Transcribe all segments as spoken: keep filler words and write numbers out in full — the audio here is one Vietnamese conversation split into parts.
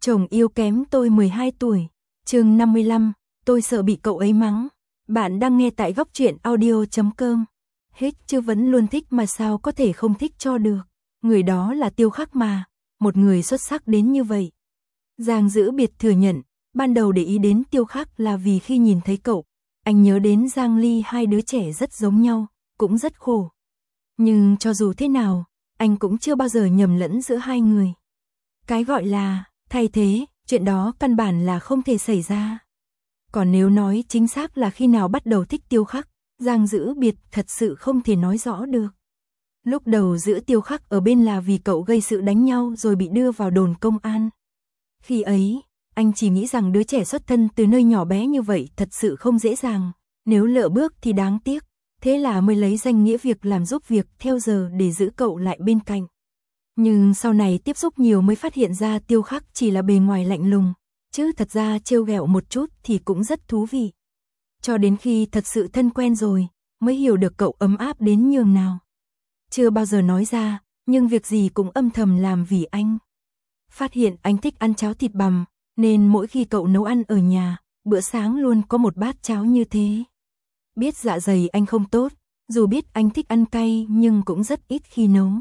Chồng yêu kém tôi mười hai tuổi. Chương năm mươi lăm, tôi sợ bị cậu ấy mắng. Bạn đang nghe tại góc truyện audio chấm com. Hết chứ vẫn luôn thích mà sao có thể không thích cho được. Người đó là Tiêu Khắc mà, một người xuất sắc đến như vậy. Giang Dữ Biệt thừa nhận, ban đầu để ý đến Tiêu Khắc là vì khi nhìn thấy cậu, anh nhớ đến Giang Ly, hai đứa trẻ rất giống nhau, cũng rất khổ. Nhưng cho dù thế nào, anh cũng chưa bao giờ nhầm lẫn giữa hai người. Cái gọi là thay thế, chuyện đó căn bản là không thể xảy ra. Còn nếu nói chính xác là khi nào bắt đầu thích Tiêu Khắc, Giang Dữ Biệt thật sự không thể nói rõ được. Lúc đầu giữ Tiêu Khắc ở bên là vì cậu gây sự đánh nhau rồi bị đưa vào đồn công an. Khi ấy, anh chỉ nghĩ rằng đứa trẻ xuất thân từ nơi nhỏ bé như vậy thật sự không dễ dàng, nếu lỡ bước thì đáng tiếc, thế là mới lấy danh nghĩa việc làm giúp việc theo giờ để giữ cậu lại bên cạnh. Nhưng sau này tiếp xúc nhiều mới phát hiện ra Tiêu Khắc chỉ là bề ngoài lạnh lùng, chứ thật ra trêu ghẹo một chút thì cũng rất thú vị. Cho đến khi thật sự thân quen rồi, mới hiểu được cậu ấm áp đến nhường nào. Chưa bao giờ nói ra, nhưng việc gì cũng âm thầm làm vì anh. Phát hiện anh thích ăn cháo thịt bằm, nên mỗi khi cậu nấu ăn ở nhà, bữa sáng luôn có một bát cháo như thế. Biết dạ dày anh không tốt, dù biết anh thích ăn cay nhưng cũng rất ít khi nấu.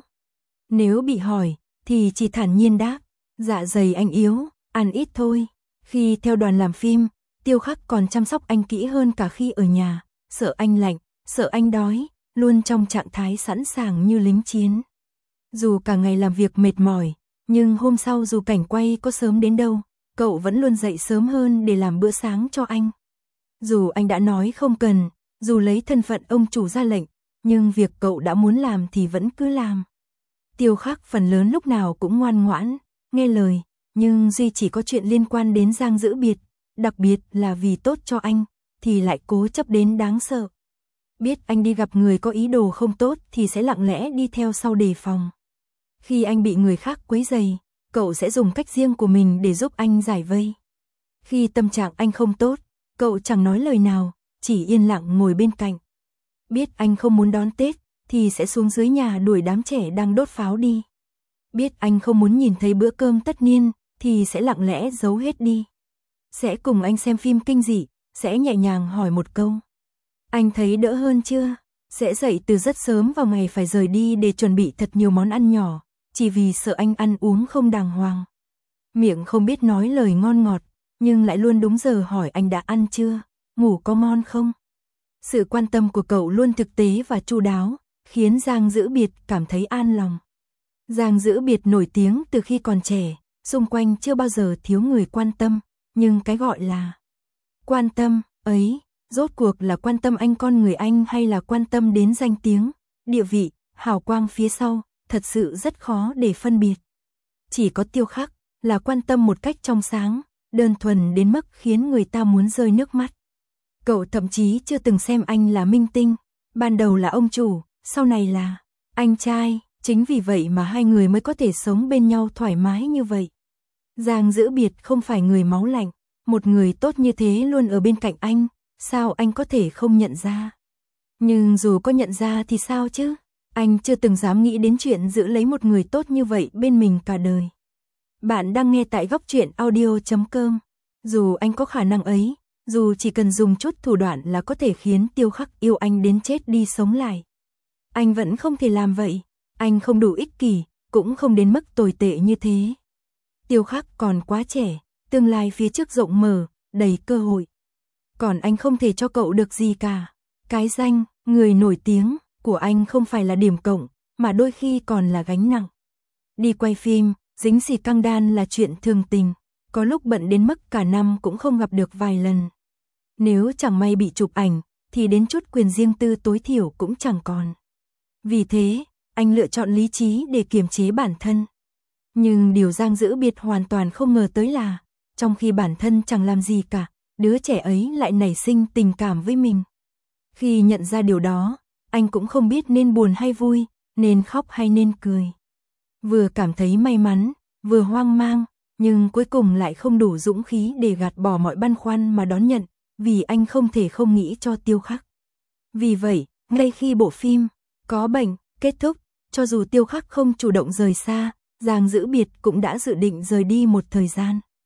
Nếu bị hỏi, thì chỉ thản nhiên đáp, dạ dày anh yếu, ăn ít thôi. Khi theo đoàn làm phim, Tiêu Khắc còn chăm sóc anh kỹ hơn cả khi ở nhà, sợ anh lạnh, sợ anh đói, luôn trong trạng thái sẵn sàng như lính chiến. Dù cả ngày làm việc mệt mỏi, nhưng hôm sau dù cảnh quay có sớm đến đâu, cậu vẫn luôn dậy sớm hơn để làm bữa sáng cho anh. Dù anh đã nói không cần, dù lấy thân phận ông chủ ra lệnh, nhưng việc cậu đã muốn làm thì vẫn cứ làm. Tiêu Khắc phần lớn lúc nào cũng ngoan ngoãn, nghe lời, nhưng duy chỉ có chuyện liên quan đến Giang Dữ Biệt, đặc biệt là vì tốt cho anh, thì lại cố chấp đến đáng sợ. Biết anh đi gặp người có ý đồ không tốt thì sẽ lặng lẽ đi theo sau đề phòng. Khi anh bị người khác quấy rầy, cậu sẽ dùng cách riêng của mình để giúp anh giải vây. Khi tâm trạng anh không tốt, cậu chẳng nói lời nào, chỉ yên lặng ngồi bên cạnh. Biết anh không muốn đón Tết, thì sẽ xuống dưới nhà đuổi đám trẻ đang đốt pháo đi. Biết anh không muốn nhìn thấy bữa cơm tất niên, thì sẽ lặng lẽ giấu hết đi. Sẽ cùng anh xem phim kinh dị, sẽ nhẹ nhàng hỏi một câu. Anh thấy đỡ hơn chưa? Sẽ dậy từ rất sớm vào ngày phải rời đi để chuẩn bị thật nhiều món ăn nhỏ, chỉ vì sợ anh ăn uống không đàng hoàng. Miệng không biết nói lời ngon ngọt, nhưng lại luôn đúng giờ hỏi anh đã ăn chưa, ngủ có ngon không? Sự quan tâm của cậu luôn thực tế và chu đáo, khiến Giang Dữ Biệt cảm thấy an lòng. Giang Dữ Biệt nổi tiếng từ khi còn trẻ, xung quanh chưa bao giờ thiếu người quan tâm, nhưng cái gọi là quan tâm ấy, rốt cuộc là quan tâm anh con người anh hay là quan tâm đến danh tiếng, địa vị, hào quang phía sau, thật sự rất khó để phân biệt. Chỉ có Tiêu Khắc là quan tâm một cách trong sáng, đơn thuần đến mức khiến người ta muốn rơi nước mắt. Cậu thậm chí chưa từng xem anh là minh tinh, ban đầu là ông chủ, sau này là anh trai, chính vì vậy mà hai người mới có thể sống bên nhau thoải mái như vậy. Giang Dữ Biệt không phải người máu lạnh, một người tốt như thế luôn ở bên cạnh anh, sao anh có thể không nhận ra? Nhưng dù có nhận ra thì sao chứ? Anh chưa từng dám nghĩ đến chuyện giữ lấy một người tốt như vậy bên mình cả đời. Bạn đang nghe tại góc truyện audio chấm com. Dù anh có khả năng ấy, dù chỉ cần dùng chút thủ đoạn là có thể khiến Tiêu Khắc yêu anh đến chết đi sống lại, anh vẫn không thể làm vậy. Anh không đủ ích kỷ, cũng không đến mức tồi tệ như thế. Tiêu Khắc còn quá trẻ, tương lai phía trước rộng mở, đầy cơ hội. Còn anh không thể cho cậu được gì cả. Cái danh, người nổi tiếng của anh không phải là điểm cộng, mà đôi khi còn là gánh nặng. Đi quay phim, dính xì căng đan là chuyện thường tình, có lúc bận đến mức cả năm cũng không gặp được vài lần. Nếu chẳng may bị chụp ảnh, thì đến chút quyền riêng tư tối thiểu cũng chẳng còn. Vì thế, anh lựa chọn lý trí để kiềm chế bản thân. Nhưng điều Giang Dữ Biệt hoàn toàn không ngờ tới là, trong khi bản thân chẳng làm gì cả, đứa trẻ ấy lại nảy sinh tình cảm với mình. Khi nhận ra điều đó, anh cũng không biết nên buồn hay vui, nên khóc hay nên cười. Vừa cảm thấy may mắn, vừa hoang mang, nhưng cuối cùng lại không đủ dũng khí để gạt bỏ mọi băn khoăn mà đón nhận, vì anh không thể không nghĩ cho Tiêu Khắc. Vì vậy, ngay khi bộ phim Có Bệnh kết thúc, cho dù Tiêu Khắc không chủ động rời xa, Giang Dữ Biệt cũng đã dự định rời đi một thời gian.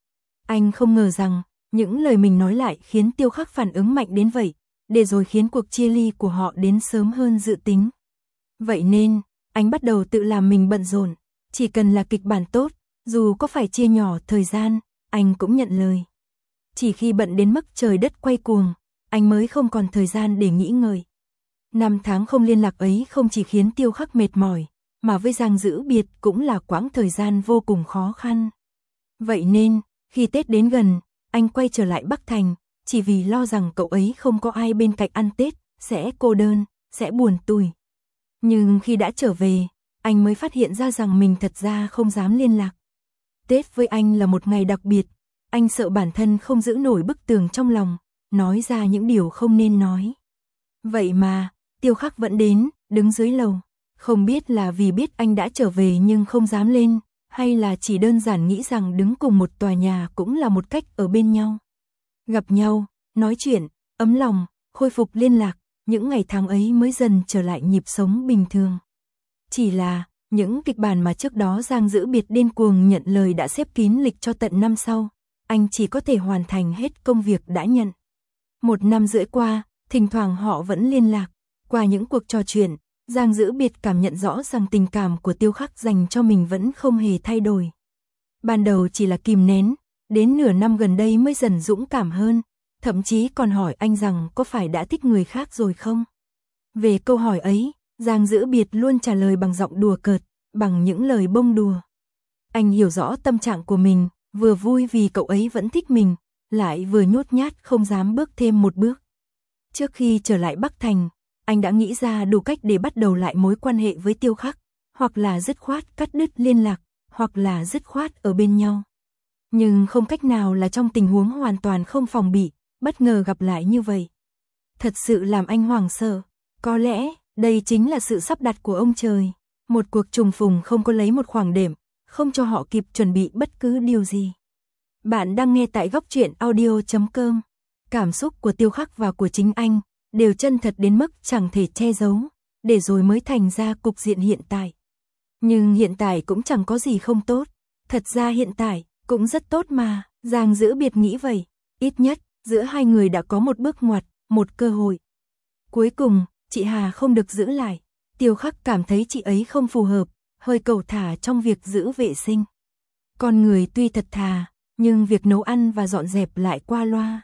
Anh không ngờ rằng, những lời mình nói lại khiến Tiêu Khắc phản ứng mạnh đến vậy, để rồi khiến cuộc chia ly của họ đến sớm hơn dự tính. Vậy nên, anh bắt đầu tự làm mình bận rộn, chỉ cần là kịch bản tốt, dù có phải chia nhỏ thời gian, anh cũng nhận lời. Chỉ khi bận đến mức trời đất quay cuồng, anh mới không còn thời gian để nghĩ ngợi. Năm tháng không liên lạc ấy không chỉ khiến Tiêu Khắc mệt mỏi, mà với Giang Dữ Biệt cũng là quãng thời gian vô cùng khó khăn. Vậy nên, khi Tết đến gần, anh quay trở lại Bắc Thành, chỉ vì lo rằng cậu ấy không có ai bên cạnh ăn Tết, sẽ cô đơn, sẽ buồn tủi. Nhưng khi đã trở về, anh mới phát hiện ra rằng mình thật ra không dám liên lạc. Tết với anh là một ngày đặc biệt, anh sợ bản thân không giữ nổi bức tường trong lòng, nói ra những điều không nên nói. Vậy mà, Tiêu Khắc vẫn đến, đứng dưới lầu. Không biết là vì biết anh đã trở về nhưng không dám lên, hay là chỉ đơn giản nghĩ rằng đứng cùng một tòa nhà cũng là một cách ở bên nhau. Gặp nhau, nói chuyện, ấm lòng, khôi phục liên lạc, những ngày tháng ấy mới dần trở lại nhịp sống bình thường. Chỉ là, những kịch bản mà trước đó Giang Dữ Biệt điên cuồng nhận lời đã xếp kín lịch cho tận năm sau, anh chỉ có thể hoàn thành hết công việc đã nhận. Một năm rưỡi qua, thỉnh thoảng họ vẫn liên lạc, qua những cuộc trò chuyện, Giang Dữ Biệt cảm nhận rõ rằng tình cảm của Tiêu Khắc dành cho mình vẫn không hề thay đổi. Ban đầu chỉ là kìm nén, đến nửa năm gần đây mới dần dũng cảm hơn, thậm chí còn hỏi anh rằng có phải đã thích người khác rồi không? Về câu hỏi ấy, Giang Dữ Biệt luôn trả lời bằng giọng đùa cợt, bằng những lời bông đùa. Anh hiểu rõ tâm trạng của mình, vừa vui vì cậu ấy vẫn thích mình, lại vừa nhút nhát không dám bước thêm một bước. Trước khi trở lại Bắc Thành, anh đã nghĩ ra đủ cách để bắt đầu lại mối quan hệ với Tiêu Khắc, hoặc là dứt khoát cắt đứt liên lạc, hoặc là dứt khoát ở bên nhau. Nhưng không cách nào là trong tình huống hoàn toàn không phòng bị, bất ngờ gặp lại như vậy. Thật sự làm anh hoảng sợ, có lẽ đây chính là sự sắp đặt của ông trời. Một cuộc trùng phùng không có lấy một khoảng đệm, không cho họ kịp chuẩn bị bất cứ điều gì. Bạn đang nghe tại góc truyện audio chấm com. Cảm xúc của Tiêu Khắc và của chính anh đều chân thật đến mức chẳng thể che giấu, để rồi mới thành ra cục diện hiện tại. Nhưng hiện tại cũng chẳng có gì không tốt, thật ra hiện tại cũng rất tốt mà, Giang Dữ Biệt nghĩ vậy, ít nhất giữa hai người đã có một bước ngoặt, một cơ hội. Cuối cùng, chị Hà không được giữ lại, Tiêu Khắc cảm thấy chị ấy không phù hợp, hơi cẩu thả trong việc giữ vệ sinh. Con người tuy thật thà, nhưng việc nấu ăn và dọn dẹp lại qua loa.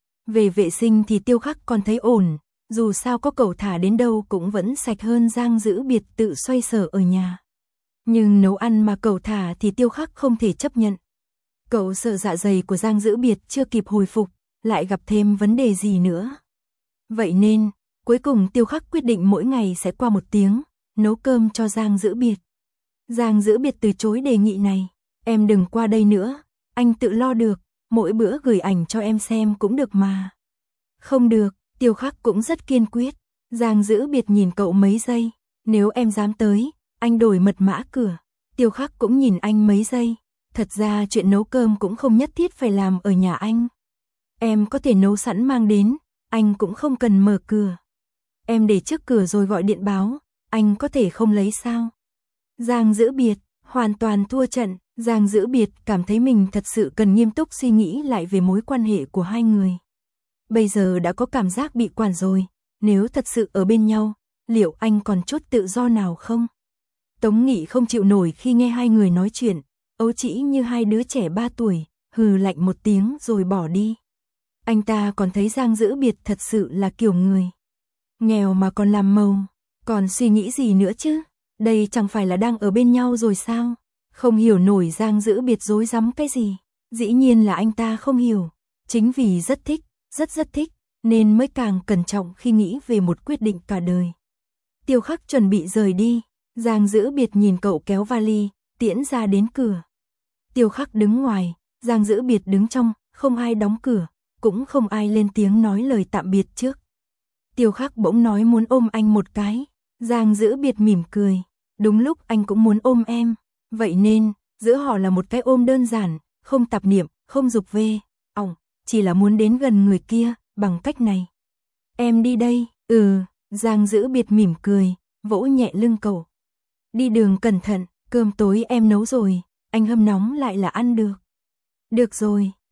Về vệ sinh thì Tiêu Khắc còn thấy ổn, dù sao có cẩu thả đến đâu cũng vẫn sạch hơn Giang Dữ Biệt tự xoay sở ở nhà. Nhưng nấu ăn mà cẩu thả thì Tiêu Khắc không thể chấp nhận. Cậu sợ dạ dày của Giang Dữ Biệt chưa kịp hồi phục, lại gặp thêm vấn đề gì nữa. Vậy nên, cuối cùng Tiêu Khắc quyết định mỗi ngày sẽ qua một tiếng, nấu cơm cho Giang Dữ Biệt. Giang Dữ Biệt từ chối đề nghị này, em đừng qua đây nữa, anh tự lo được, mỗi bữa gửi ảnh cho em xem cũng được mà. Không được, Tiêu Khắc cũng rất kiên quyết, Giang Dữ Biệt nhìn cậu mấy giây, nếu em dám tới, anh đổi mật mã cửa. Tiêu Khắc cũng nhìn anh mấy giây, thật ra chuyện nấu cơm cũng không nhất thiết phải làm ở nhà anh. Em có thể nấu sẵn mang đến, anh cũng không cần mở cửa. Em để trước cửa rồi gọi điện báo, anh có thể không lấy sao? Giang Dữ Biệt hoàn toàn thua trận, Giang Dữ Biệt cảm thấy mình thật sự cần nghiêm túc suy nghĩ lại về mối quan hệ của hai người. Bây giờ đã có cảm giác bị quản rồi, nếu thật sự ở bên nhau, liệu anh còn chút tự do nào không? Tống Nghị không chịu nổi khi nghe hai người nói chuyện, ấu trĩ như hai đứa trẻ ba tuổi, hừ lạnh một tiếng rồi bỏ đi. Anh ta còn thấy Giang Dữ Biệt thật sự là kiểu người nghèo mà còn làm màu, còn suy nghĩ gì nữa chứ? Đây chẳng phải là đang ở bên nhau rồi sao? Không hiểu nổi Giang Dữ Biệt rối rắm cái gì. Dĩ nhiên là anh ta không hiểu, chính vì rất thích, rất rất thích, nên mới càng cẩn trọng khi nghĩ về một quyết định cả đời. Tiêu Khắc chuẩn bị rời đi, Giang Dữ Biệt nhìn cậu kéo vali, tiễn ra đến cửa. Tiêu Khắc đứng ngoài, Giang Dữ Biệt đứng trong, không ai đóng cửa, cũng không ai lên tiếng nói lời tạm biệt trước. Tiêu Khắc bỗng nói muốn ôm anh một cái, Giang Dữ Biệt mỉm cười, đúng lúc anh cũng muốn ôm em, vậy nên, giữa họ là một cái ôm đơn giản, không tạp niệm, không dục về, ỏng, chỉ là muốn đến gần người kia, bằng cách này. Em đi đây, ừ, Giang Dữ Biệt mỉm cười, vỗ nhẹ lưng cậu. Đi đường cẩn thận, cơm tối em nấu rồi, anh hâm nóng lại là ăn được. Được rồi,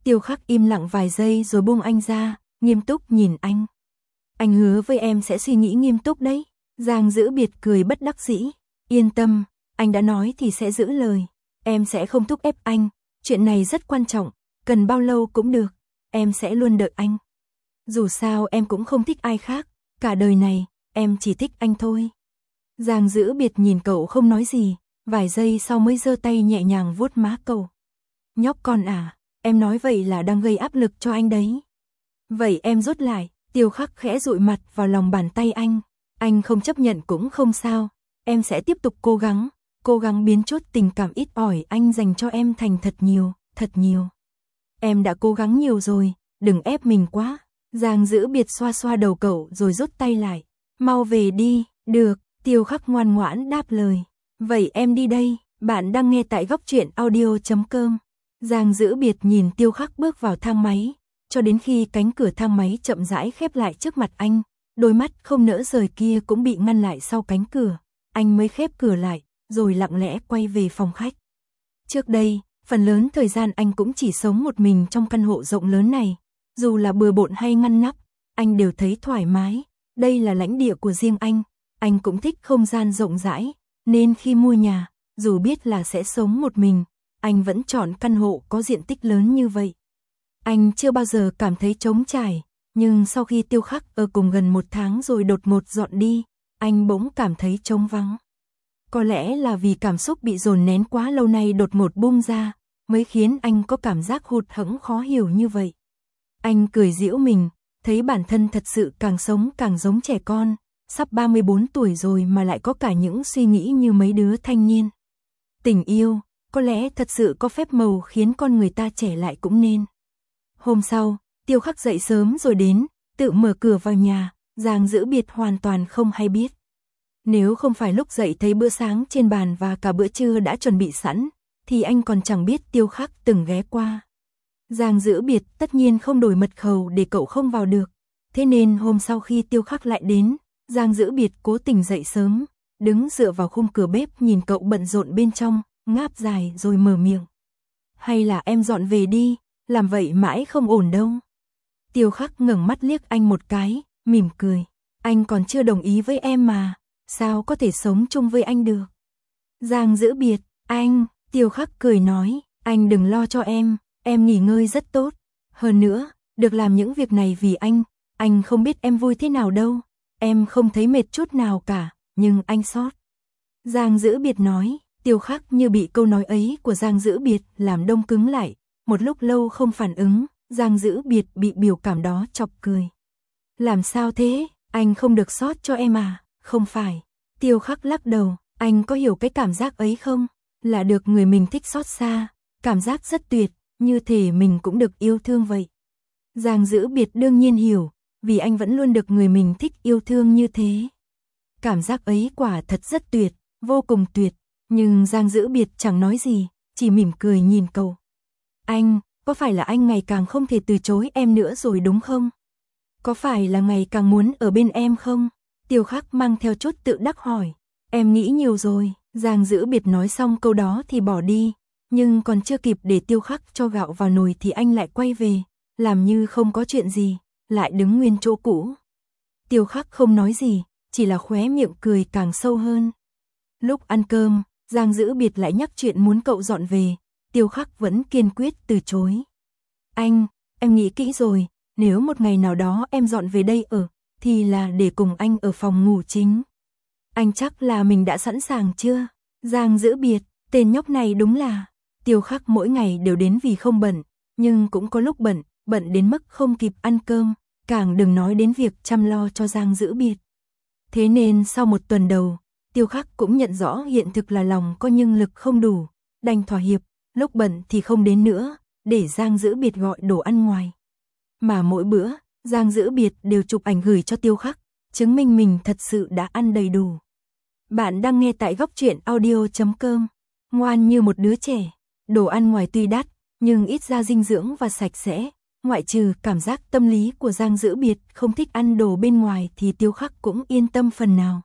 Tiêu Khắc im lặng vài giây rồi buông anh ra, nghiêm túc nhìn anh. Anh hứa với em sẽ suy nghĩ nghiêm túc đấy. Giang Dữ Biệt cười bất đắc dĩ. Yên tâm, anh đã nói thì sẽ giữ lời. Em sẽ không thúc ép anh, chuyện này rất quan trọng, cần bao lâu cũng được, em sẽ luôn đợi anh. Dù sao em cũng không thích ai khác, cả đời này, em chỉ thích anh thôi. Giang Dữ Biệt nhìn cậu không nói gì, vài giây sau mới giơ tay nhẹ nhàng vuốt má cậu. Nhóc con à, em nói vậy là đang gây áp lực cho anh đấy. Vậy em rút lại. Tiêu Khắc khẽ dụi mặt vào lòng bàn tay anh. Anh không chấp nhận cũng không sao, em sẽ tiếp tục cố gắng, cố gắng biến chút tình cảm ít ỏi anh dành cho em thành thật nhiều, thật nhiều. Em đã cố gắng nhiều rồi, đừng ép mình quá. Giang Dữ Biệt xoa xoa đầu cậu rồi rút tay lại. Mau về đi. Được, Tiêu Khắc ngoan ngoãn đáp lời. Vậy em đi đây. Bạn đang nghe tại góc truyện audio chấm com. Giang Dữ Biệt nhìn Tiêu Khắc bước vào thang máy, cho đến khi cánh cửa thang máy chậm rãi khép lại trước mặt anh, đôi mắt không nỡ rời kia cũng bị ngăn lại sau cánh cửa. Anh mới khép cửa lại, rồi lặng lẽ quay về phòng khách. Trước đây, phần lớn thời gian anh cũng chỉ sống một mình trong căn hộ rộng lớn này. Dù là bừa bộn hay ngăn nắp, anh đều thấy thoải mái. Đây là lãnh địa của riêng anh. Anh cũng thích không gian rộng rãi, nên khi mua nhà, dù biết là sẽ sống một mình, anh vẫn chọn căn hộ có diện tích lớn như vậy. Anh chưa bao giờ cảm thấy trống trải, nhưng sau khi Tiêu Khắc ở cùng gần một tháng rồi đột ngột dọn đi, anh bỗng cảm thấy trống vắng. Có lẽ là vì cảm xúc bị dồn nén quá lâu nay đột ngột bung ra, mới khiến anh có cảm giác hụt hẫng khó hiểu như vậy. Anh cười giễu mình, thấy bản thân thật sự càng sống càng giống trẻ con, sắp ba mươi bốn tuổi rồi mà lại có cả những suy nghĩ như mấy đứa thanh niên. Tình yêu, có lẽ thật sự có phép màu khiến con người ta trẻ lại cũng nên. Hôm sau, Tiêu Khắc dậy sớm rồi đến, tự mở cửa vào nhà, Giang Dữ Biệt hoàn toàn không hay biết. Nếu không phải lúc dậy thấy bữa sáng trên bàn và cả bữa trưa đã chuẩn bị sẵn, thì anh còn chẳng biết Tiêu Khắc từng ghé qua. Giang Dữ Biệt tất nhiên không đổi mật khẩu để cậu không vào được. Thế nên hôm sau khi Tiêu Khắc lại đến, Giang Dữ Biệt cố tình dậy sớm, đứng dựa vào khung cửa bếp nhìn cậu bận rộn bên trong, ngáp dài rồi mở miệng. Hay là em dọn về đi, làm vậy mãi không ổn đâu. Tiêu Khắc ngẩng mắt liếc anh một cái, mỉm cười. Anh còn chưa đồng ý với em mà, sao có thể sống chung với anh được. Giang Dữ Biệt, anh, Tiêu Khắc cười nói, anh đừng lo cho em, em nghỉ ngơi rất tốt. Hơn nữa, được làm những việc này vì anh, anh không biết em vui thế nào đâu. Em không thấy mệt chút nào cả, nhưng anh sót. Giang Dữ Biệt nói. Tiêu Khắc như bị câu nói ấy của Giang Dữ Biệt làm đông cứng lại, một lúc lâu không phản ứng, Giang Dữ Biệt bị biểu cảm đó chọc cười. Làm sao thế, anh không được sót cho em à, không phải. Tiêu Khắc lắc đầu, anh có hiểu cái cảm giác ấy không, là được người mình thích xót xa, cảm giác rất tuyệt, như thể mình cũng được yêu thương vậy. Giang Dữ Biệt đương nhiên hiểu, vì anh vẫn luôn được người mình thích yêu thương như thế. Cảm giác ấy quả thật rất tuyệt, vô cùng tuyệt. Nhưng Giang Dữ Biệt chẳng nói gì, chỉ mỉm cười nhìn cậu. Anh, có phải là anh ngày càng không thể từ chối em nữa rồi đúng không? Có phải là ngày càng muốn ở bên em không? Tiêu Khắc mang theo chút tự đắc hỏi. Em nghĩ nhiều rồi. Giang Dữ Biệt nói xong câu đó thì bỏ đi. Nhưng còn chưa kịp để Tiêu Khắc cho gạo vào nồi thì anh lại quay về, làm như không có chuyện gì, lại đứng nguyên chỗ cũ. Tiêu Khắc không nói gì, chỉ là khóe miệng cười càng sâu hơn. Lúc ăn cơm, Giang Dữ Biệt lại nhắc chuyện muốn cậu dọn về, Tiêu Khắc vẫn kiên quyết từ chối. Anh, em nghĩ kỹ rồi, nếu một ngày nào đó em dọn về đây ở, thì là để cùng anh ở phòng ngủ chính. Anh chắc là mình đã sẵn sàng chưa? Giang Dữ Biệt, tên nhóc này đúng là, Tiêu Khắc mỗi ngày đều đến vì không bận, nhưng cũng có lúc bận, bận đến mức không kịp ăn cơm, càng đừng nói đến việc chăm lo cho Giang Dữ Biệt. Thế nên sau một tuần đầu, Tiêu Khắc cũng nhận rõ hiện thực là lòng có nhưng lực không đủ, đành thỏa hiệp, lúc bận thì không đến nữa, để Giang Dữ Biệt gọi đồ ăn ngoài. Mà mỗi bữa, Giang Dữ Biệt đều chụp ảnh gửi cho Tiêu Khắc, chứng minh mình thật sự đã ăn đầy đủ. Bạn đang nghe tại góc truyện audio chấm com, ngoan như một đứa trẻ, đồ ăn ngoài tuy đắt, nhưng ít ra dinh dưỡng và sạch sẽ, ngoại trừ cảm giác tâm lý của Giang Dữ Biệt không thích ăn đồ bên ngoài thì Tiêu Khắc cũng yên tâm phần nào.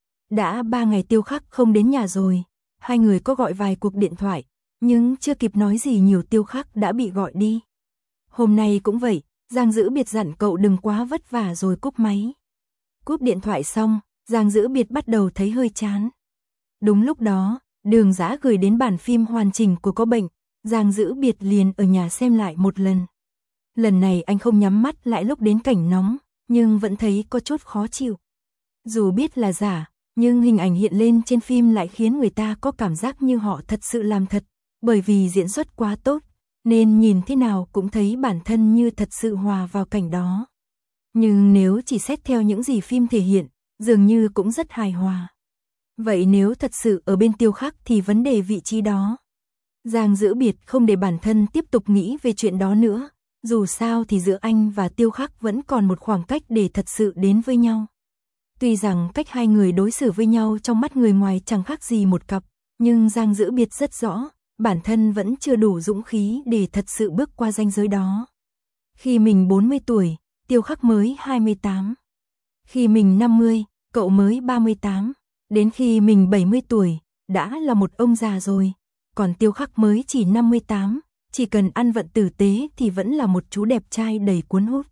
Đã ba ngày Tiêu Khắc không đến nhà rồi, hai người có gọi vài cuộc điện thoại, nhưng chưa kịp nói gì nhiều Tiêu Khắc đã bị gọi đi. Hôm nay cũng vậy, Giang Dữ Biệt dặn cậu đừng quá vất vả rồi cúp máy. Cúp điện thoại xong, Giang Dữ Biệt bắt đầu thấy hơi chán. Đúng lúc đó, Đường Dã gửi đến bản phim hoàn chỉnh của Có Bệnh, Giang Dữ Biệt liền ở nhà xem lại một lần. Lần này anh không nhắm mắt lại lúc đến cảnh nóng, nhưng vẫn thấy có chút khó chịu. Dù biết là giả, nhưng hình ảnh hiện lên trên phim lại khiến người ta có cảm giác như họ thật sự làm thật, bởi vì diễn xuất quá tốt, nên nhìn thế nào cũng thấy bản thân như thật sự hòa vào cảnh đó. Nhưng nếu chỉ xét theo những gì phim thể hiện, dường như cũng rất hài hòa. Vậy nếu thật sự ở bên Tiêu Khắc thì vấn đề vị trí đó. Giang Dữ Biệt không để bản thân tiếp tục nghĩ về chuyện đó nữa, dù sao thì giữa anh và Tiêu Khắc vẫn còn một khoảng cách để thật sự đến với nhau. Tuy rằng cách hai người đối xử với nhau trong mắt người ngoài chẳng khác gì một cặp, nhưng Giang Dữ Biệt rất rõ, bản thân vẫn chưa đủ dũng khí để thật sự bước qua ranh giới đó. Khi mình bốn mươi tuổi, Tiêu Khắc mới hai mươi tám. Khi mình năm mươi, cậu mới ba mươi tám. Đến khi mình bảy mươi tuổi, đã là một ông già rồi. Còn Tiêu Khắc mới chỉ năm mươi tám, chỉ cần ăn vận tử tế thì vẫn là một chú đẹp trai đầy cuốn hút.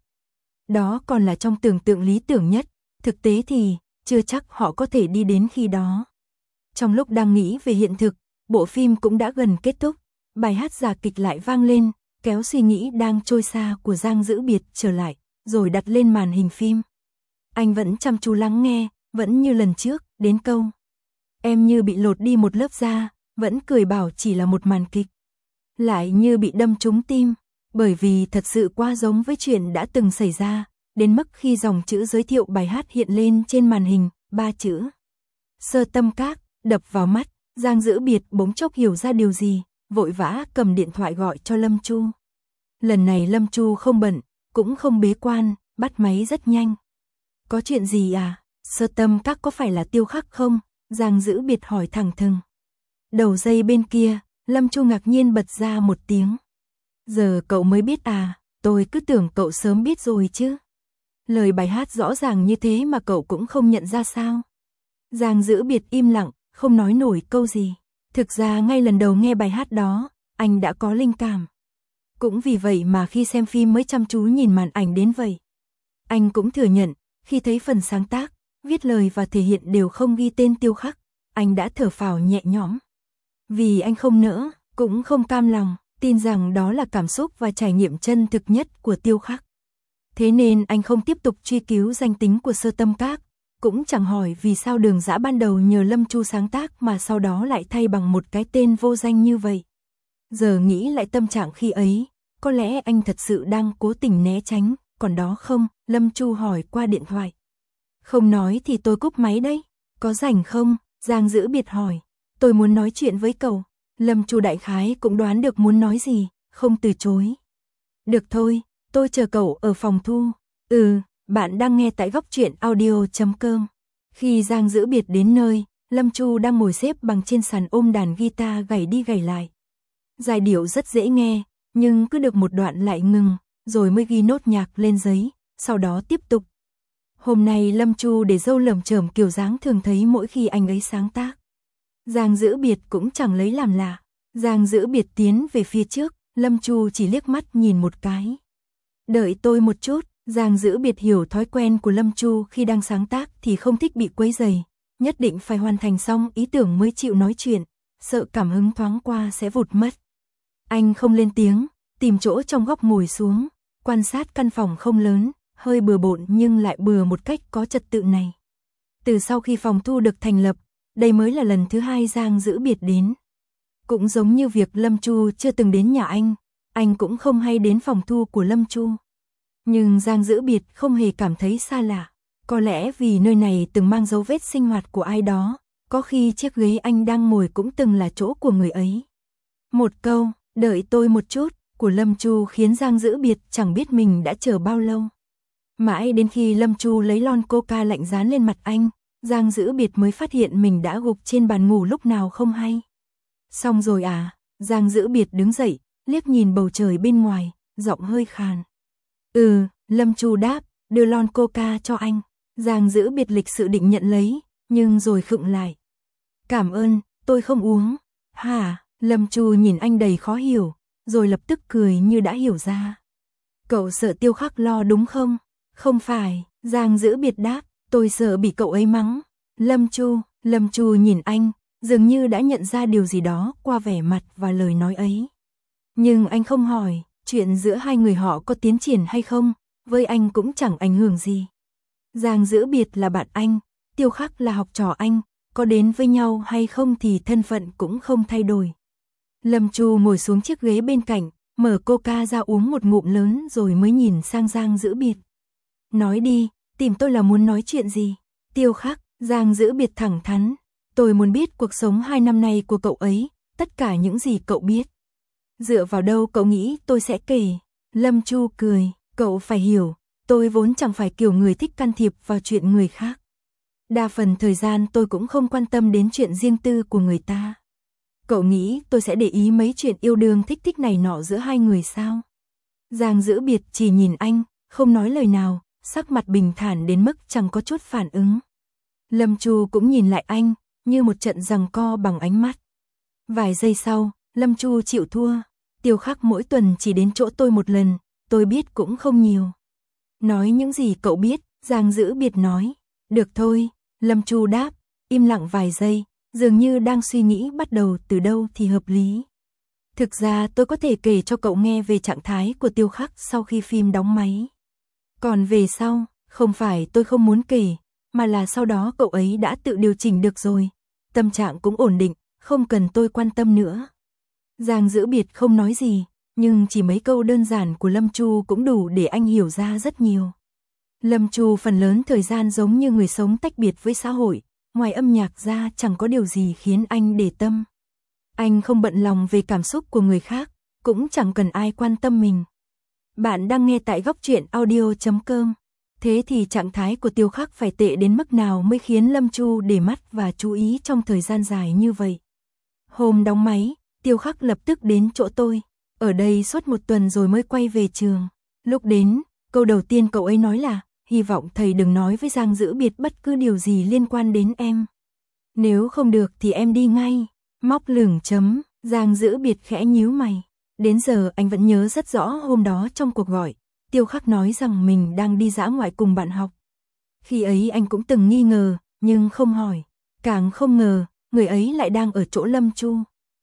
Đó còn là trong tưởng tượng lý tưởng nhất, thực tế thì chưa chắc họ có thể đi đến khi đó. Trong lúc đang nghĩ về hiện thực, bộ phim cũng đã gần kết thúc, bài hát giả kịch lại vang lên, kéo suy nghĩ đang trôi xa của Giang Dữ Biệt trở lại, rồi đặt lên màn hình phim. Anh vẫn chăm chú lắng nghe, vẫn như lần trước, đến câu em như bị lột đi một lớp da, vẫn cười bảo chỉ là một màn kịch. Lại như bị đâm trúng tim, bởi vì thật sự quá giống với chuyện đã từng xảy ra, đến mức khi dòng chữ giới thiệu bài hát hiện lên trên màn hình, ba chữ Sơ Tâm Các đập vào mắt, Giang Dữ Biệt bỗng chốc hiểu ra điều gì, vội vã cầm điện thoại gọi cho Lâm Chu. Lần này Lâm Chu không bận, cũng không bế quan, bắt máy rất nhanh. Có chuyện gì à? Sơ Tâm Các có phải là Tiêu Khắc không? Giang Dữ Biệt hỏi thẳng thừng. Đầu dây bên kia, Lâm Chu ngạc nhiên bật ra một tiếng. Giờ cậu mới biết à, tôi cứ tưởng cậu sớm biết rồi chứ. Lời bài hát rõ ràng như thế mà cậu cũng không nhận ra sao? Giang Dữ Biệt im lặng, không nói nổi câu gì. Thực ra ngay lần đầu nghe bài hát đó, anh đã có linh cảm. Cũng vì vậy mà khi xem phim mới chăm chú nhìn màn ảnh đến vậy. Anh cũng thừa nhận, khi thấy phần sáng tác, viết lời và thể hiện đều không ghi tên Tiêu Khắc, anh đã thở phào nhẹ nhõm. Vì anh không nỡ, cũng không cam lòng, tin rằng đó là cảm xúc và trải nghiệm chân thực nhất của Tiêu Khắc. Thế nên anh không tiếp tục truy cứu danh tính của Sơ Tâm Các, cũng chẳng hỏi vì sao Đường Dã ban đầu nhờ Lâm Chu sáng tác mà sau đó lại thay bằng một cái tên vô danh như vậy. Giờ nghĩ lại tâm trạng khi ấy, có lẽ anh thật sự đang cố tình né tránh, còn đó không, Lâm Chu hỏi qua điện thoại. Không nói thì tôi cúp máy đấy, có rảnh không? Giang Dữ Biệt hỏi. Tôi muốn nói chuyện với cậu. Lâm Chu đại khái cũng đoán được muốn nói gì, không từ chối. Được thôi, tôi chờ cậu ở phòng thu. Ừ, bạn đang nghe tại góc truyện audio chấm com. Khi Giang Dữ Biệt đến nơi, Lâm Chu đang ngồi xếp bằng trên sàn ôm đàn guitar gảy đi gảy lại. Giai điệu rất dễ nghe, nhưng cứ được một đoạn lại ngừng, rồi mới ghi nốt nhạc lên giấy, sau đó tiếp tục. Hôm nay Lâm Chu để râu lởm chởm kiểu dáng thường thấy mỗi khi anh ấy sáng tác. Giang Dữ Biệt cũng chẳng lấy làm lạ. Giang Dữ Biệt tiến về phía trước, Lâm Chu chỉ liếc mắt nhìn một cái. Đợi tôi một chút, Giang Dữ Biệt hiểu thói quen của Lâm Chu khi đang sáng tác thì không thích bị quấy rầy, nhất định phải hoàn thành xong ý tưởng mới chịu nói chuyện, sợ cảm hứng thoáng qua sẽ vụt mất. Anh không lên tiếng, tìm chỗ trong góc ngồi xuống, quan sát căn phòng không lớn, hơi bừa bộn nhưng lại bừa một cách có trật tự này. Từ sau khi phòng thu được thành lập, đây mới là lần thứ hai Giang Dữ Biệt đến. Cũng giống như việc Lâm Chu chưa từng đến nhà anh, anh cũng không hay đến phòng thu của Lâm Chu. Nhưng Giang Dữ Biệt không hề cảm thấy xa lạ, có lẽ vì nơi này từng mang dấu vết sinh hoạt của ai đó, có khi chiếc ghế anh đang ngồi cũng từng là chỗ của người ấy. Một câu, đợi tôi một chút, của Lâm Chu khiến Giang Dữ Biệt chẳng biết mình đã chờ bao lâu. Mãi đến khi Lâm Chu lấy lon coca lạnh dán lên mặt anh, Giang Dữ Biệt mới phát hiện mình đã gục trên bàn ngủ lúc nào không hay. Xong rồi à? Giang Dữ Biệt đứng dậy, liếc nhìn bầu trời bên ngoài, giọng hơi khàn. Ừ, Lâm Chu đáp, đưa lon coca cho anh. Giang Dữ Biệt lịch sự định nhận lấy, nhưng rồi khựng lại. Cảm ơn, tôi không uống. Hả? Lâm Chu nhìn anh đầy khó hiểu, rồi lập tức cười như đã hiểu ra. Cậu sợ Tiêu Khắc lo đúng không? Không phải, Giang Dữ Biệt đáp, tôi sợ bị cậu ấy mắng. Lâm Chu, Lâm Chu nhìn anh, dường như đã nhận ra điều gì đó qua vẻ mặt và lời nói ấy. Nhưng anh không hỏi, chuyện giữa hai người họ có tiến triển hay không, với anh cũng chẳng ảnh hưởng gì. Giang Dữ Biệt là bạn anh, Tiêu Khắc là học trò anh, có đến với nhau hay không thì thân phận cũng không thay đổi. Lâm Chu ngồi xuống chiếc ghế bên cạnh, mở coca ra uống một ngụm lớn rồi mới nhìn sang Giang Dữ Biệt. Nói đi, tìm tôi là muốn nói chuyện gì? Tiêu Khắc, Giang Dữ Biệt thẳng thắn. Tôi muốn biết cuộc sống hai năm nay của cậu ấy, tất cả những gì cậu biết. Dựa vào đâu cậu nghĩ tôi sẽ kể? Lâm Chu cười, cậu phải hiểu, tôi vốn chẳng phải kiểu người thích can thiệp vào chuyện người khác. Đa phần thời gian tôi cũng không quan tâm đến chuyện riêng tư của người ta. Cậu nghĩ tôi sẽ để ý mấy chuyện yêu đương thích thích này nọ giữa hai người sao? Giang Dữ Biệt chỉ nhìn anh, không nói lời nào, sắc mặt bình thản đến mức chẳng có chút phản ứng. Lâm Chu cũng nhìn lại anh, như một trận giằng co bằng ánh mắt. Vài giây sau, Lâm Chu chịu thua. Tiêu Khắc mỗi tuần chỉ đến chỗ tôi một lần, tôi biết cũng không nhiều. Nói những gì cậu biết, Giang Dữ Biệt nói. Được thôi, Lâm Chu đáp, im lặng vài giây, dường như đang suy nghĩ bắt đầu từ đâu thì hợp lý. Thực ra tôi có thể kể cho cậu nghe về trạng thái của Tiêu Khắc sau khi phim đóng máy. Còn về sau, không phải tôi không muốn kể, mà là sau đó cậu ấy đã tự điều chỉnh được rồi. Tâm trạng cũng ổn định, không cần tôi quan tâm nữa. Giang Dữ Biệt không nói gì, nhưng chỉ mấy câu đơn giản của Lâm Chu cũng đủ để anh hiểu ra rất nhiều. Lâm Chu phần lớn thời gian giống như người sống tách biệt với xã hội, ngoài âm nhạc ra chẳng có điều gì khiến anh để tâm. Anh không bận lòng về cảm xúc của người khác, cũng chẳng cần ai quan tâm mình. Bạn đang nghe tại góc truyện audio chấm com. Thế thì trạng thái của Tiêu Khắc phải tệ đến mức nào mới khiến Lâm Chu để mắt và chú ý trong thời gian dài như vậy? Hôm đóng máy, Tiêu Khắc lập tức đến chỗ tôi. Ở đây suốt một tuần rồi mới quay về trường. Lúc đến, câu đầu tiên cậu ấy nói là, hy vọng thầy đừng nói với Giang Dữ Biệt bất cứ điều gì liên quan đến em. Nếu không được thì em đi ngay. Móc lửng chấm, Giang Dữ Biệt khẽ nhíu mày. Đến giờ anh vẫn nhớ rất rõ hôm đó trong cuộc gọi, Tiêu Khắc nói rằng mình đang đi dã ngoại cùng bạn học. Khi ấy anh cũng từng nghi ngờ, nhưng không hỏi. Càng không ngờ, người ấy lại đang ở chỗ Lâm Chu.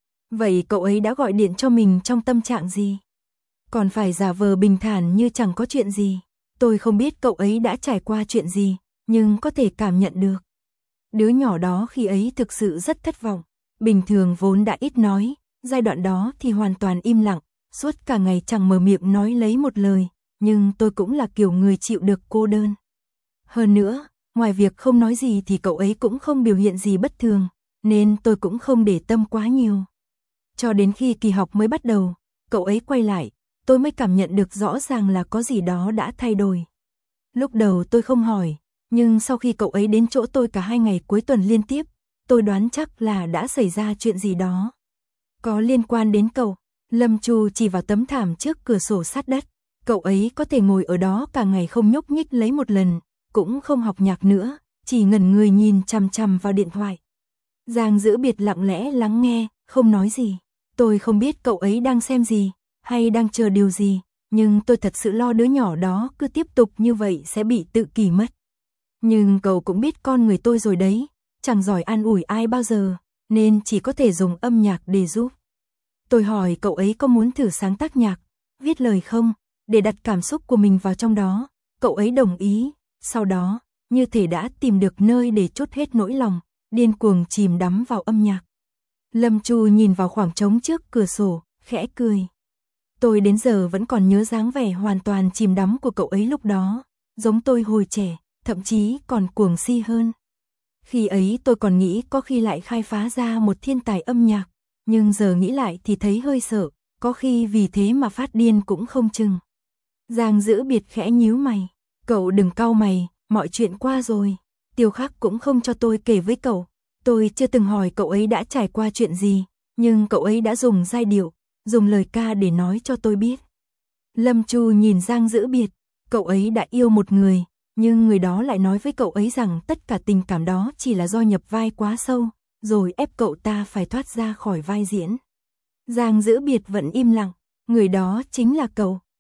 Vậy cậu ấy đã gọi điện cho mình trong tâm trạng gì? Còn phải giả vờ bình thản như chẳng có chuyện gì. Tôi không biết cậu ấy đã trải qua chuyện gì, nhưng có thể cảm nhận được. Đứa nhỏ đó khi ấy thực sự rất thất vọng. Bình thường vốn đã ít nói, giai đoạn đó thì hoàn toàn im lặng, suốt cả ngày chẳng mở miệng nói lấy một lời, nhưng tôi cũng là kiểu người chịu được cô đơn. Hơn nữa, ngoài việc không nói gì thì cậu ấy cũng không biểu hiện gì bất thường, nên tôi cũng không để tâm quá nhiều. Cho đến khi kỳ học mới bắt đầu, cậu ấy quay lại, tôi mới cảm nhận được rõ ràng là có gì đó đã thay đổi. Lúc đầu tôi không hỏi, nhưng sau khi cậu ấy đến chỗ tôi cả hai ngày cuối tuần liên tiếp, tôi đoán chắc là đã xảy ra chuyện gì đó. Có liên quan đến cậu. Lâm Chu chỉ vào tấm thảm trước cửa sổ sát đất. Cậu ấy có thể ngồi ở đó cả ngày không nhúc nhích lấy một lần, cũng không học nhạc nữa, chỉ ngẩn người nhìn chằm chằm vào điện thoại. Giang Dữ Biệt lặng lẽ lắng nghe, không nói gì. Tôi không biết cậu ấy đang xem gì, hay đang chờ điều gì, nhưng tôi thật sự lo đứa nhỏ đó cứ tiếp tục như vậy sẽ bị tự kỷ mất. Nhưng cậu cũng biết con người tôi rồi đấy, chẳng giỏi an ủi ai bao giờ, nên chỉ có thể dùng âm nhạc để giúp. Tôi hỏi cậu ấy có muốn thử sáng tác nhạc, viết lời không, để đặt cảm xúc của mình vào trong đó. Cậu ấy đồng ý, sau đó, như thể đã tìm được nơi để trút hết nỗi lòng, điên cuồng chìm đắm vào âm nhạc. Lâm Chu nhìn vào khoảng trống trước cửa sổ, khẽ cười. Tôi đến giờ vẫn còn nhớ dáng vẻ hoàn toàn chìm đắm của cậu ấy lúc đó, giống tôi hồi trẻ, thậm chí còn cuồng si hơn. Khi ấy tôi còn nghĩ có khi lại khai phá ra một thiên tài âm nhạc, nhưng giờ nghĩ lại thì thấy hơi sợ, có khi vì thế mà phát điên cũng không chừng. Giang Dữ Biệt khẽ nhíu mày, cậu đừng cau mày, mọi chuyện qua rồi. Tiêu Khắc cũng không cho tôi kể với cậu, tôi chưa từng hỏi cậu ấy đã trải qua chuyện gì, nhưng cậu ấy đã dùng giai điệu, dùng lời ca để nói cho tôi biết. Lâm Chu nhìn Giang Dữ Biệt, cậu ấy đã yêu một người, nhưng người đó lại nói với cậu ấy rằng tất cả tình cảm đó chỉ là do nhập vai quá sâu, rồi ép cậu ta phải thoát ra khỏi vai diễn. Giang Dữ Biệt vẫn im lặng, người đó chính là cậu.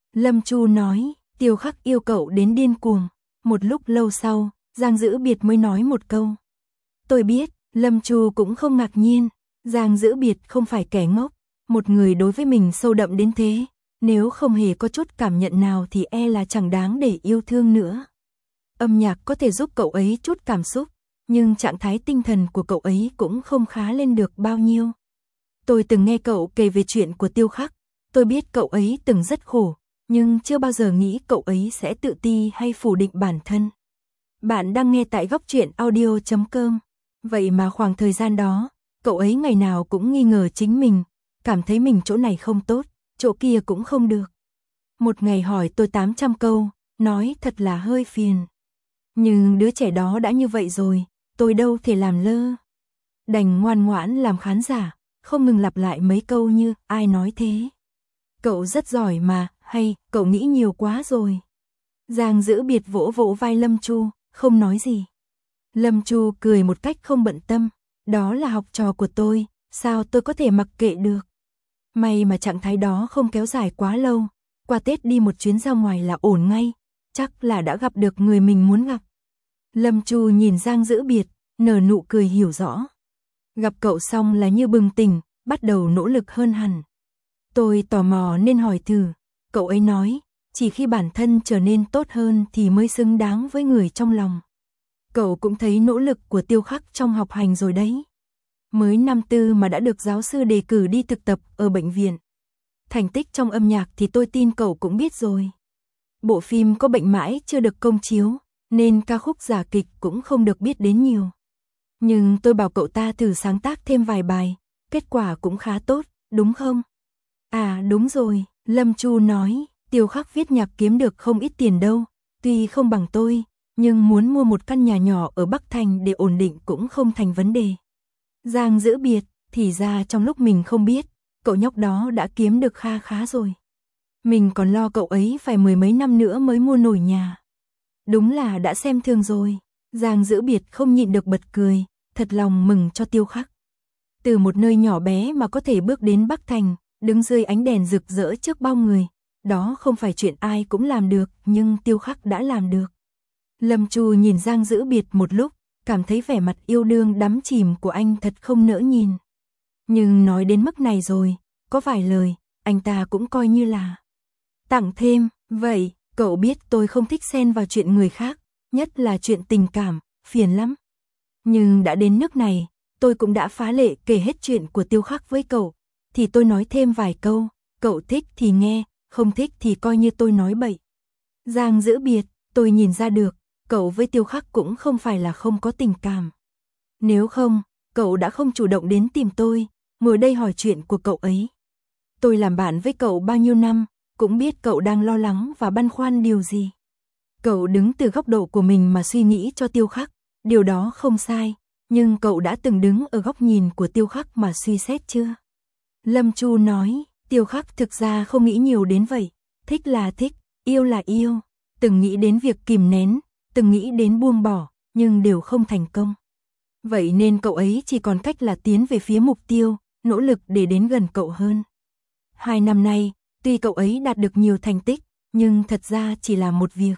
Lâm Chu nói, Tiêu Khắc yêu cậu đến điên cuồng. Một lúc lâu sau, Giang Dữ Biệt mới nói một câu. Tôi biết, Lâm Chu cũng không ngạc nhiên. Giang Dữ Biệt không phải kẻ ngốc. Một người đối với mình sâu đậm đến thế, nếu không hề có chút cảm nhận nào thì e là chẳng đáng để yêu thương nữa. Âm nhạc có thể giúp cậu ấy chút cảm xúc, nhưng trạng thái tinh thần của cậu ấy cũng không khá lên được bao nhiêu. Tôi từng nghe cậu kể về chuyện của Tiêu Khắc, tôi biết cậu ấy từng rất khổ, nhưng chưa bao giờ nghĩ cậu ấy sẽ tự ti hay phủ định bản thân. Bạn đang nghe tại góc truyện audio chấm com. Vậy mà khoảng thời gian đó, cậu ấy ngày nào cũng nghi ngờ chính mình, cảm thấy mình chỗ này không tốt, chỗ kia cũng không được. Một ngày hỏi tôi tám trăm câu, nói thật là hơi phiền. Nhưng đứa trẻ đó đã như vậy rồi, tôi đâu thể làm lơ. Đành ngoan ngoãn làm khán giả, không ngừng lặp lại mấy câu như ai nói thế. Cậu rất giỏi mà, hay cậu nghĩ nhiều quá rồi. Giang Dữ Biệt vỗ vỗ vai Lâm Chu, không nói gì. Lâm Chu cười một cách không bận tâm, đó là học trò của tôi, sao tôi có thể mặc kệ được. May mà trạng thái đó không kéo dài quá lâu, qua Tết đi một chuyến ra ngoài là ổn ngay, chắc là đã gặp được người mình muốn gặp. Lâm Chu nhìn Giang Dữ Biệt, nở nụ cười hiểu rõ. Gặp cậu xong là như bừng tỉnh, bắt đầu nỗ lực hơn hẳn. Tôi tò mò nên hỏi thử, cậu ấy nói, chỉ khi bản thân trở nên tốt hơn thì mới xứng đáng với người trong lòng. Cậu cũng thấy nỗ lực của Tiêu Khắc trong học hành rồi đấy. Mới năm tư mà đã được giáo sư đề cử đi thực tập ở bệnh viện. Thành tích trong âm nhạc thì tôi tin cậu cũng biết rồi. Bộ phim có bệnh mãi chưa được công chiếu, nên ca khúc giả kịch cũng không được biết đến nhiều. Nhưng tôi bảo cậu ta thử sáng tác thêm vài bài, kết quả cũng khá tốt, đúng không? À đúng rồi, Lâm Chu nói, Tiêu Khắc viết nhạc kiếm được không ít tiền đâu, tuy không bằng tôi, nhưng muốn mua một căn nhà nhỏ ở Bắc Thành để ổn định cũng không thành vấn đề. Giang Dữ Biệt, thì ra trong lúc mình không biết, cậu nhóc đó đã kiếm được kha khá rồi. Mình còn lo cậu ấy phải mười mấy năm nữa mới mua nổi nhà. Đúng là đã xem thường rồi. Giang Dữ Biệt không nhịn được bật cười, thật lòng mừng cho Tiêu Khắc. Từ một nơi nhỏ bé mà có thể bước đến Bắc Thành, đứng dưới ánh đèn rực rỡ trước bao người, đó không phải chuyện ai cũng làm được, nhưng Tiêu Khắc đã làm được. Lâm Chu nhìn Giang Dữ Biệt một lúc, cảm thấy vẻ mặt yêu đương đắm chìm của anh thật không nỡ nhìn. Nhưng nói đến mức này rồi, có vài lời, anh ta cũng coi như là tặng thêm. Vậy, cậu biết tôi không thích xen vào chuyện người khác, nhất là chuyện tình cảm, phiền lắm. Nhưng đã đến nước này, tôi cũng đã phá lệ kể hết chuyện của Tiêu Khắc với cậu, thì tôi nói thêm vài câu, cậu thích thì nghe, không thích thì coi như tôi nói bậy. Giang Dữ Biệt, tôi nhìn ra được, cậu với Tiêu Khắc cũng không phải là không có tình cảm. Nếu không, cậu đã không chủ động đến tìm tôi, ngồi đây hỏi chuyện của cậu ấy. Tôi làm bạn với cậu bao nhiêu năm, cũng biết cậu đang lo lắng và băn khoăn điều gì. Cậu đứng từ góc độ của mình mà suy nghĩ cho Tiêu Khắc, điều đó không sai, nhưng cậu đã từng đứng ở góc nhìn của Tiêu Khắc mà suy xét chưa? Lâm Chu nói, Tiêu Khắc thực ra không nghĩ nhiều đến vậy, thích là thích, yêu là yêu, từng nghĩ đến việc kìm nén, từng nghĩ đến buông bỏ, nhưng đều không thành công. Vậy nên cậu ấy chỉ còn cách là tiến về phía mục tiêu, nỗ lực để đến gần cậu hơn. Hai năm nay, tuy cậu ấy đạt được nhiều thành tích, nhưng thật ra chỉ là một việc.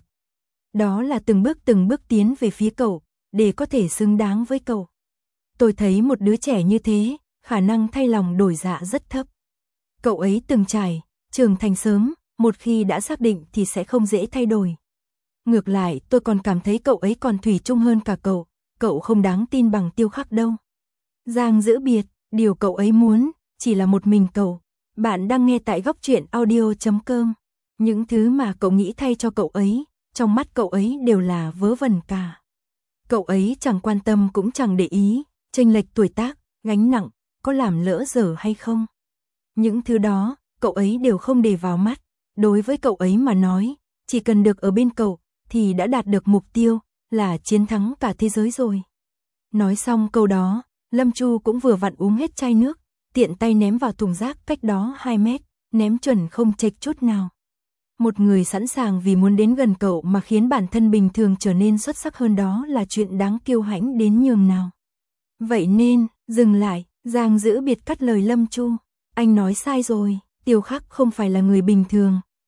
Đó là từng bước từng bước tiến về phía cậu, để có thể xứng đáng với cậu. Tôi thấy một đứa trẻ như thế, khả năng thay lòng đổi dạ rất thấp. Cậu ấy từng trải, trưởng thành sớm, một khi đã xác định thì sẽ không dễ thay đổi. Ngược lại, tôi còn cảm thấy cậu ấy còn thủy chung hơn cả cậu, cậu không đáng tin bằng Tiêu Khắc đâu. Giang Dữ Biệt, điều cậu ấy muốn, chỉ là một mình cậu. Bạn đang nghe tại góc truyện audio chấm com. Những thứ mà cậu nghĩ thay cho cậu ấy, trong mắt cậu ấy đều là vớ vẩn cả. Cậu ấy chẳng quan tâm cũng chẳng để ý, chênh lệch tuổi tác, gánh nặng, có làm lỡ dở hay không. Những thứ đó, cậu ấy đều không để vào mắt. Đối với cậu ấy mà nói, chỉ cần được ở bên cậu, thì đã đạt được mục tiêu, là chiến thắng cả thế giới rồi. Nói xong câu đó, Lâm Chu cũng vừa vặn uống hết chai nước, tiện tay ném vào thùng rác cách đó hai mét, ném chuẩn không chệch chút nào. Một người sẵn sàng vì muốn đến gần cậu mà khiến bản thân bình thường trở nên xuất sắc hơn, đó là chuyện đáng kiêu hãnh đến nhường nào. Vậy nên, dừng lại, Giang Dữ Biệt cắt lời Lâm Chu. Anh nói sai rồi, Tiêu Khắc không phải là người bình thường,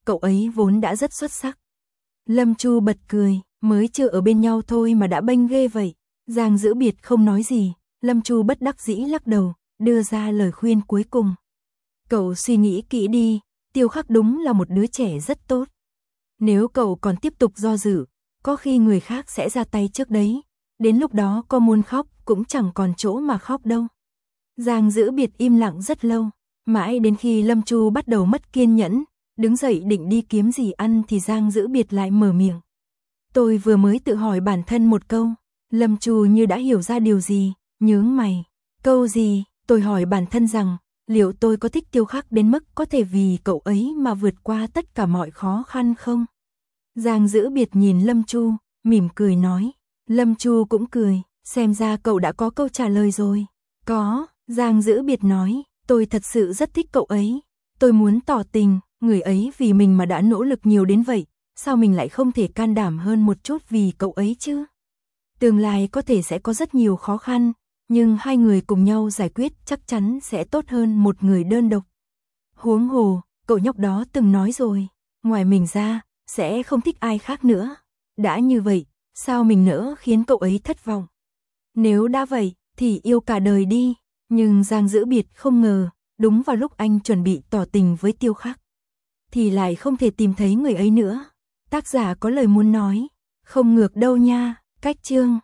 cậu ấy vốn đã rất xuất sắc. Lâm Chu bật cười, mới chưa ở bên nhau thôi mà đã bênh ghê vậy. Giang Dữ Biệt không nói gì, Lâm Chu bất đắc dĩ lắc đầu, đưa ra lời khuyên cuối cùng. Cậu suy nghĩ kỹ đi, Tiêu Khắc đúng là một đứa trẻ rất tốt. Nếu cậu còn tiếp tục do dự, có khi người khác sẽ ra tay trước đấy. Đến lúc đó có muốn khóc cũng chẳng còn chỗ mà khóc đâu. Giang Dữ Biệt im lặng rất lâu, mãi đến khi Lâm Chu bắt đầu mất kiên nhẫn, đứng dậy định đi kiếm gì ăn thì Giang Dữ Biệt lại mở miệng. Tôi vừa mới tự hỏi bản thân một câu. Lâm Chu như đã hiểu ra điều gì, nhướng mày. Câu gì? Tôi hỏi bản thân rằng, liệu tôi có thích Tiêu Khắc đến mức có thể vì cậu ấy mà vượt qua tất cả mọi khó khăn không? Giang Dữ Biệt nhìn Lâm Chu, mỉm cười nói. Lâm Chu cũng cười, xem ra cậu đã có câu trả lời rồi. Có, Giang Dữ Biệt nói, tôi thật sự rất thích cậu ấy. Tôi muốn tỏ tình, người ấy vì mình mà đã nỗ lực nhiều đến vậy, sao mình lại không thể can đảm hơn một chút vì cậu ấy chứ? Tương lai có thể sẽ có rất nhiều khó khăn, nhưng hai người cùng nhau giải quyết chắc chắn sẽ tốt hơn một người đơn độc. Huống hồ, cậu nhóc đó từng nói rồi, ngoài mình ra, sẽ không thích ai khác nữa. Đã như vậy, sao mình nỡ khiến cậu ấy thất vọng? Nếu đã vậy, thì yêu cả đời đi. Nhưng Giang Dữ Biệt không ngờ, đúng vào lúc anh chuẩn bị tỏ tình với Tiêu Khắc, thì lại không thể tìm thấy người ấy nữa. Tác giả có lời muốn nói, không ngược đâu nha. Cách chương